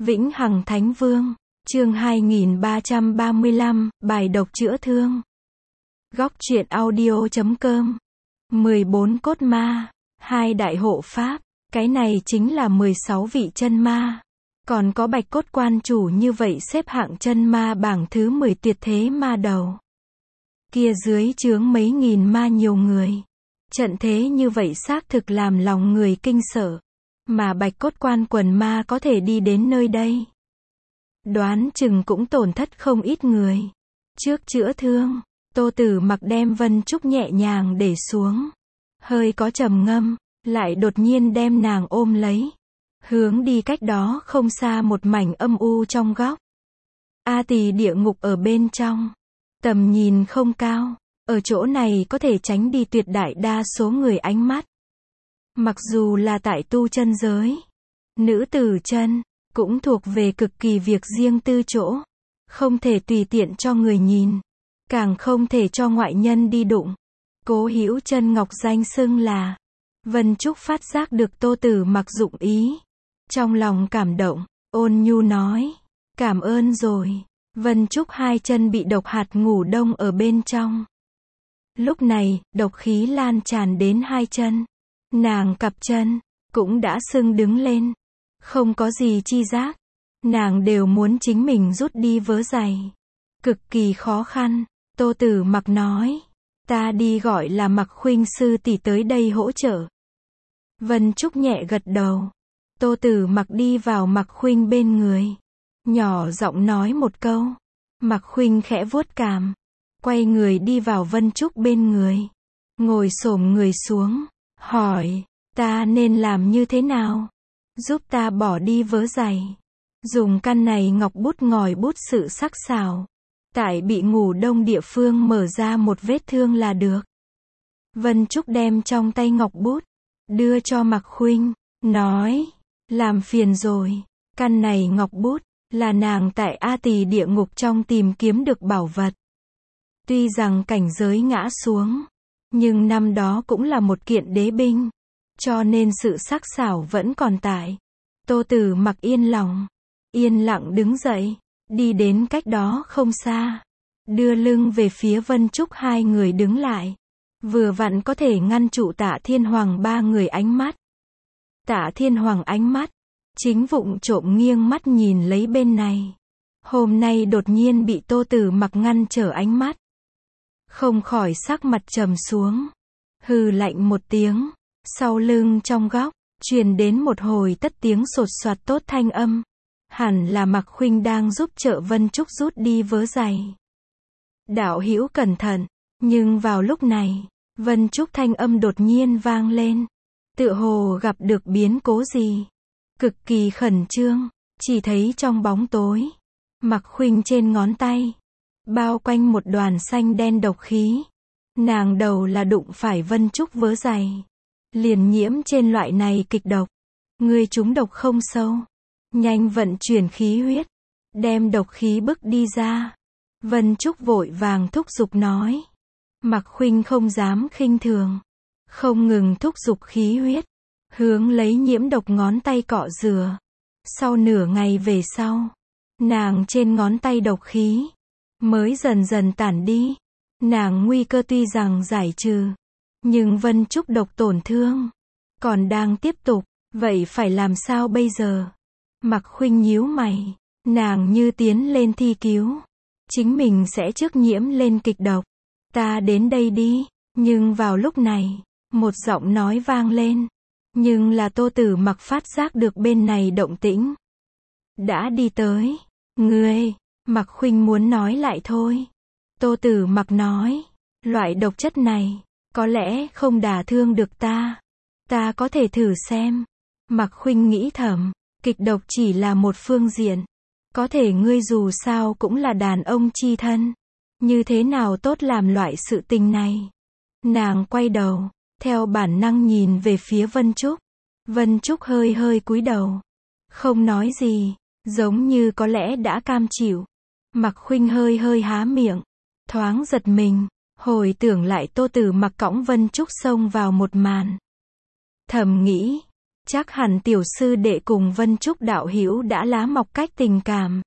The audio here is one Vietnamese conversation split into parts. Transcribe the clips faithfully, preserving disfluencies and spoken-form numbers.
Vĩnh Hằng Thánh Vương, chương hai nghìn ba trăm ba mươi lăm, bài độc chữa thương. Góc truyện audio chấm com. mười bốn cốt ma, hai đại hộ pháp, cái này chính là mười sáu vị chân ma. Còn có bạch cốt quan chủ như vậy xếp hạng chân ma bảng thứ mười tuyệt thế ma đầu. Kia dưới chướng mấy nghìn ma nhiều người. Trận thế như vậy xác thực làm lòng người kinh sợ. Mà bạch cốt quan quần ma có thể đi đến nơi đây. Đoán chừng cũng tổn thất không ít người. Trước chữa thương, Tô Tử Mặc đem Vân Trúc nhẹ nhàng để xuống. Hơi có trầm ngâm, lại đột nhiên đem nàng ôm lấy. Hướng đi cách đó không xa một mảnh âm u trong góc. A Tỳ địa ngục ở bên trong. Tầm nhìn không cao. Ở chỗ này có thể tránh đi tuyệt đại đa số người ánh mắt. Mặc dù là tại tu chân giới, nữ tử chân, cũng thuộc về cực kỳ việc riêng tư chỗ. Không thể tùy tiện cho người nhìn. Càng không thể cho ngoại nhân đi đụng. Cố Hữu Chân Ngọc danh xưng là. Vân Trúc phát giác được Tô Tử Mặc dụng ý. Trong lòng cảm động, ôn nhu nói. Cảm ơn rồi. Vân Trúc hai chân bị độc hạt ngủ đông ở bên trong. Lúc này, độc khí lan tràn đến hai chân. Nàng cặp chân, cũng đã sưng đứng lên. Không có gì chi giác. Nàng đều muốn chính mình rút đi vớ giày. Cực kỳ khó khăn. Tô Tử Mặc nói. Ta đi gọi là Mặc Khuynh sư tỷ tới đây hỗ trợ. Vân Trúc nhẹ gật đầu. Tô Tử Mặc đi vào Mặc Khuynh bên người. Nhỏ giọng nói một câu. Mặc Khuynh khẽ vuốt cằm. Quay người đi vào Vân Trúc bên người. Ngồi xổm người xuống. Hỏi. Ta nên làm như thế nào? Giúp ta bỏ đi vớ giày. Dùng căn này ngọc bút ngòi bút sự sắc sảo. Tại bị ngủ đông địa phương mở ra một vết thương là được. Vân Trúc đem trong tay ngọc bút. Đưa cho Mặc Khuynh. Nói. Làm phiền rồi. Căn này ngọc bút. Là nàng tại A Tỳ địa ngục trong tìm kiếm được bảo vật. Tuy rằng cảnh giới ngã xuống. Nhưng năm đó cũng là một kiện đế binh. Cho nên sự sắc sảo vẫn còn tại. Tô Tử Mặc yên lòng. Yên lặng đứng dậy. Đi đến cách đó không xa. Đưa lưng về phía Vân Trúc hai người đứng lại. Vừa vặn có thể ngăn trụ Tạ Thiên Hoàng ba người ánh mắt. Tạ Thiên Hoàng ánh mắt. Chính vụng trộm nghiêng mắt nhìn lấy bên này. Hôm nay đột nhiên bị Tô Tử Mặc ngăn trở ánh mắt. Không khỏi sắc mặt trầm xuống. Hừ lạnh một tiếng. Sau lưng trong góc, truyền đến một hồi tất tiếng sột soạt tốt thanh âm. Hẳn là Mặc Khuynh đang giúp trợ Vân Trúc rút đi vớ giày. Đạo hữu cẩn thận. Nhưng vào lúc này, Vân Trúc thanh âm đột nhiên vang lên. Tựa hồ gặp được biến cố gì. Cực kỳ khẩn trương. Chỉ thấy trong bóng tối, Mặc Khuynh trên ngón tay bao quanh một đoàn xanh đen độc khí. Nàng đầu là đụng phải Vân Trúc vớ giày. Liền nhiễm trên loại này kịch độc. Ngươi trúng độc không sâu. Nhanh vận chuyển khí huyết. Đem độc khí bức đi ra. Vân Trúc vội vàng thúc giục nói. Mặc Khuynh không dám khinh thường. Không ngừng thúc giục khí huyết. Hướng lấy nhiễm độc ngón tay cọ rửa. Sau nửa ngày về sau. Nàng trên ngón tay độc khí. Mới dần dần tản đi. Nàng nguy cơ tuy rằng giải trừ. Nhưng Vân Trúc độc tổn thương. Còn đang tiếp tục. Vậy phải làm sao bây giờ? Mặc Khuynh nhíu mày. Nàng như tiến lên thi cứu. Chính mình sẽ trước nhiễm lên kịch độc. Ta đến đây đi. Nhưng vào lúc này. Một giọng nói vang lên. Nhưng là Tô Tử Mặc phát giác được bên này động tĩnh. Đã đi tới. Ngươi. Mặc Khuynh muốn nói lại thôi. Tô Tử Mặc nói. Loại độc chất này. Có lẽ không đả thương được ta. Ta có thể thử xem. Mặc Khuynh nghĩ thầm. Kịch độc chỉ là một phương diện. Có thể ngươi dù sao cũng là đàn ông chi thân. Như thế nào tốt làm loại sự tình này. Nàng quay đầu. Theo bản năng nhìn về phía Vân Trúc. Vân Trúc hơi hơi cúi đầu. Không nói gì. Giống như có lẽ đã cam chịu. Mặc Khuynh hơi hơi há miệng. Thoáng giật mình. Hồi tưởng lại Tô Tử Mặc cõng Vân Trúc xông vào một màn. Thầm nghĩ. Chắc hẳn tiểu sư đệ cùng Vân Trúc đạo hữu đã lá mọc cách tình cảm.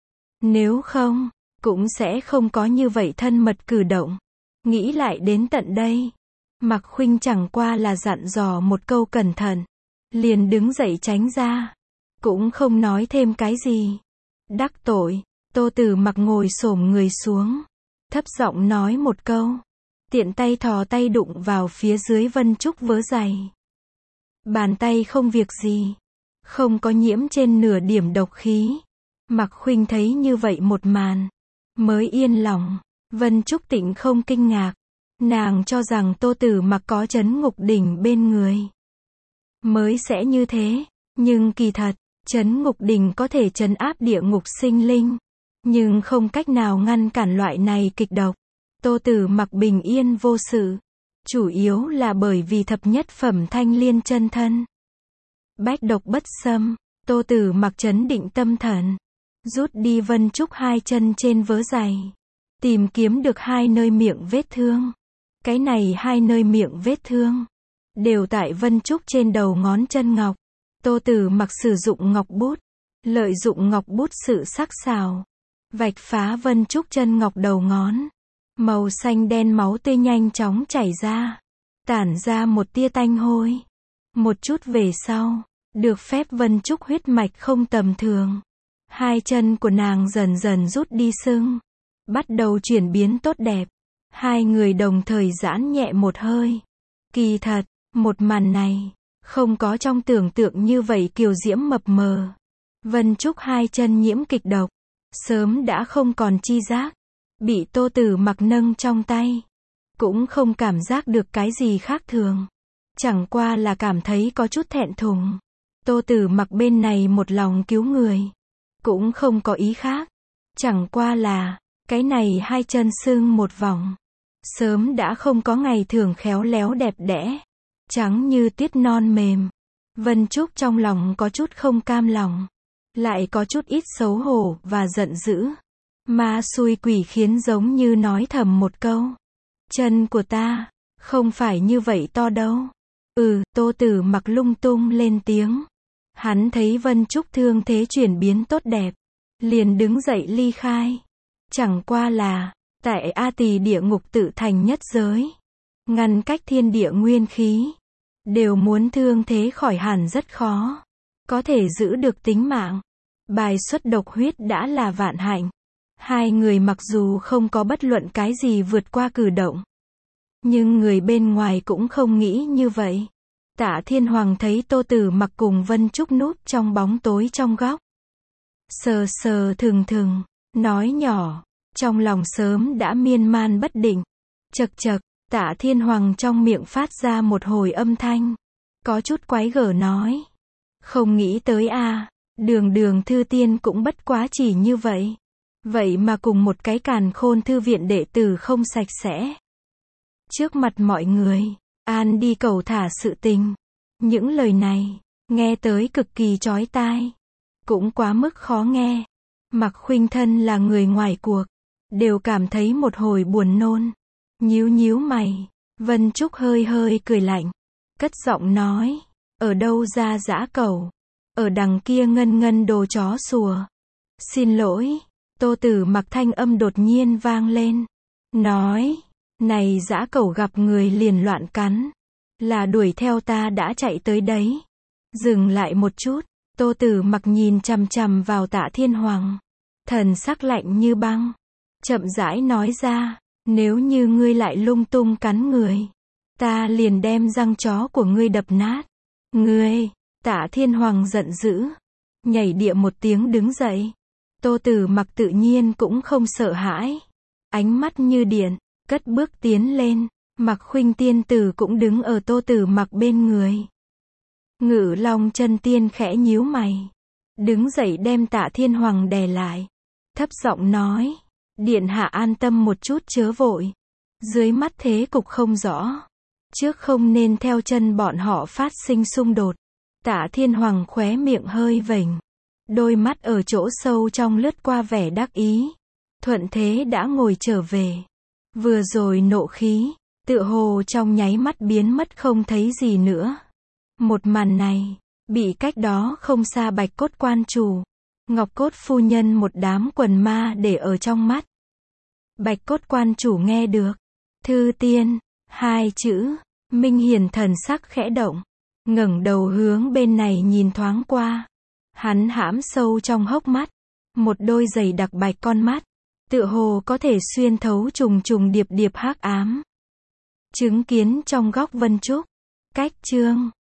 Nếu không, cũng sẽ không có như vậy thân mật cử động. Nghĩ lại đến tận đây, Mạc Khuynh chẳng qua là dặn dò một câu cẩn thận, liền đứng dậy tránh ra, cũng không nói thêm cái gì. Đắc tội, Tô Tử Mặc ngồi xổm người xuống, thấp giọng nói một câu, tiện tay thò tay đụng vào phía dưới Vân Trúc vớ giày. Bàn tay không việc gì, không có nhiễm trên nửa điểm độc khí. Mạc Khuynh thấy như vậy một màn, mới yên lòng. Vân Trúc Tịnh không kinh ngạc, nàng cho rằng Tô Tử Mặc có trấn ngục đỉnh bên người, mới sẽ như thế, nhưng kỳ thật, trấn ngục đỉnh có thể trấn áp địa ngục sinh linh, nhưng không cách nào ngăn cản loại này kịch độc. Tô Tử Mặc bình yên vô sự, chủ yếu là bởi vì thập nhất phẩm thanh liên chân thân. Bách độc bất xâm, Tô Tử Mặc trấn định tâm thần, rút đi Vân Trúc hai chân trên vớ giày, tìm kiếm được hai nơi miệng vết thương. Cái này hai nơi miệng vết thương, đều tại Vân Trúc trên đầu ngón chân ngọc. Tô Tử Mặc sử dụng ngọc bút, lợi dụng ngọc bút sự sắc sảo, vạch phá Vân Trúc chân ngọc đầu ngón. Màu xanh đen máu tươi nhanh chóng chảy ra, tản ra một tia tanh hôi. Một chút về sau, được phép Vân Trúc huyết mạch không tầm thường. Hai chân của nàng dần dần rút đi sưng, bắt đầu chuyển biến tốt đẹp. Hai người đồng thời giãn nhẹ một hơi. Kỳ thật, một màn này, không có trong tưởng tượng như vậy kiều diễm mập mờ. Vân Trúc hai chân nhiễm kịch độc, sớm đã không còn chi giác. Bị Tô Tử Mặc nâng trong tay, cũng không cảm giác được cái gì khác thường. Chẳng qua là cảm thấy có chút thẹn thùng. Tô Tử Mặc bên này một lòng cứu người, cũng không có ý khác. Chẳng qua là, cái này hai chân sưng một vòng, sớm đã không có ngày thường khéo léo đẹp đẽ, trắng như tuyết non mềm. Vân Trúc trong lòng có chút không cam lòng, lại có chút ít xấu hổ và giận dữ. Ma xui quỷ khiến giống như nói thầm một câu. Chân của ta, không phải như vậy to đâu. Ừ, Tô Tử Mặc lung tung lên tiếng. Hắn thấy Vân Trúc thương thế chuyển biến tốt đẹp, liền đứng dậy ly khai. Chẳng qua là, tại A Tỳ địa ngục tự thành nhất giới, ngăn cách thiên địa nguyên khí, đều muốn thương thế khỏi hẳn rất khó. Có thể giữ được tính mạng, bài xuất độc huyết đã là vạn hạnh. Hai người mặc dù không có bất luận cái gì vượt qua cử động, nhưng người bên ngoài cũng không nghĩ như vậy. Tạ Thiên Hoàng thấy Tô Tử Mặc cùng Vân Trúc núp trong bóng tối trong góc, sờ sờ thừng thừng, nói nhỏ, trong lòng sớm đã miên man bất định. Chậc chậc, Tạ Thiên Hoàng trong miệng phát ra một hồi âm thanh, có chút quái gở nói, không nghĩ tới a, đường đường thư tiên cũng bất quá chỉ như vậy. Vậy mà cùng một cái càn khôn thư viện đệ tử không sạch sẽ. Trước mặt mọi người, an đi cầu thả sự tình. Những lời này, nghe tới cực kỳ chói tai, cũng quá mức khó nghe. Mạc Khuynh thân là người ngoài cuộc, đều cảm thấy một hồi buồn nôn. Nhíu nhíu mày, Vân Trúc hơi hơi cười lạnh, cất giọng nói, ở đâu ra dã cẩu, ở đằng kia ngân ngân đồ chó sủa. Xin lỗi. Tô Tử Mặc thanh âm đột nhiên vang lên, nói, này dã cẩu gặp người liền loạn cắn, là đuổi theo ta đã chạy tới đấy. Dừng lại một chút, Tô Tử Mặc nhìn chằm chằm vào Tạ Thiên Hoàng, thần sắc lạnh như băng, chậm rãi nói ra, nếu như ngươi lại lung tung cắn người, ta liền đem răng chó của ngươi đập nát. Ngươi, Tạ Thiên Hoàng giận dữ, nhảy địa một tiếng đứng dậy. Tô Tử Mặc tự nhiên cũng không sợ hãi, ánh mắt như điện, cất bước tiến lên. Mạc Khuynh tiên tử cũng đứng ở Tô Tử Mặc bên người. Ngự Long chân tiên khẽ nhíu mày, đứng dậy đem Tạ Thiên Hoàng đè lại, thấp giọng nói, điện hạ an tâm một chút chớ vội, dưới mắt thế cục không rõ, trước không nên theo chân bọn họ phát sinh xung đột. Tạ Thiên Hoàng khóe miệng hơi vểnh, đôi mắt ở chỗ sâu trong lướt qua vẻ đắc ý, thuận thế đã ngồi trở về. Vừa rồi nộ khí, tựa hồ trong nháy mắt biến mất không thấy gì nữa. Một màn này, Bị cách đó không xa Bạch Cốt quan chủ, Ngọc Cốt phu nhân một đám quần ma để ở trong mắt. Bạch Cốt quan chủ nghe được Thư Tiên, hai chữ, Minh Hiền thần sắc khẽ động, ngẩng đầu hướng bên này nhìn thoáng qua. Hắn hãm sâu trong hốc mắt, một đôi dày đặc bạch con mắt, tựa hồ có thể xuyên thấu trùng trùng điệp điệp hắc ám. Chứng kiến trong góc vân trúc, cách chương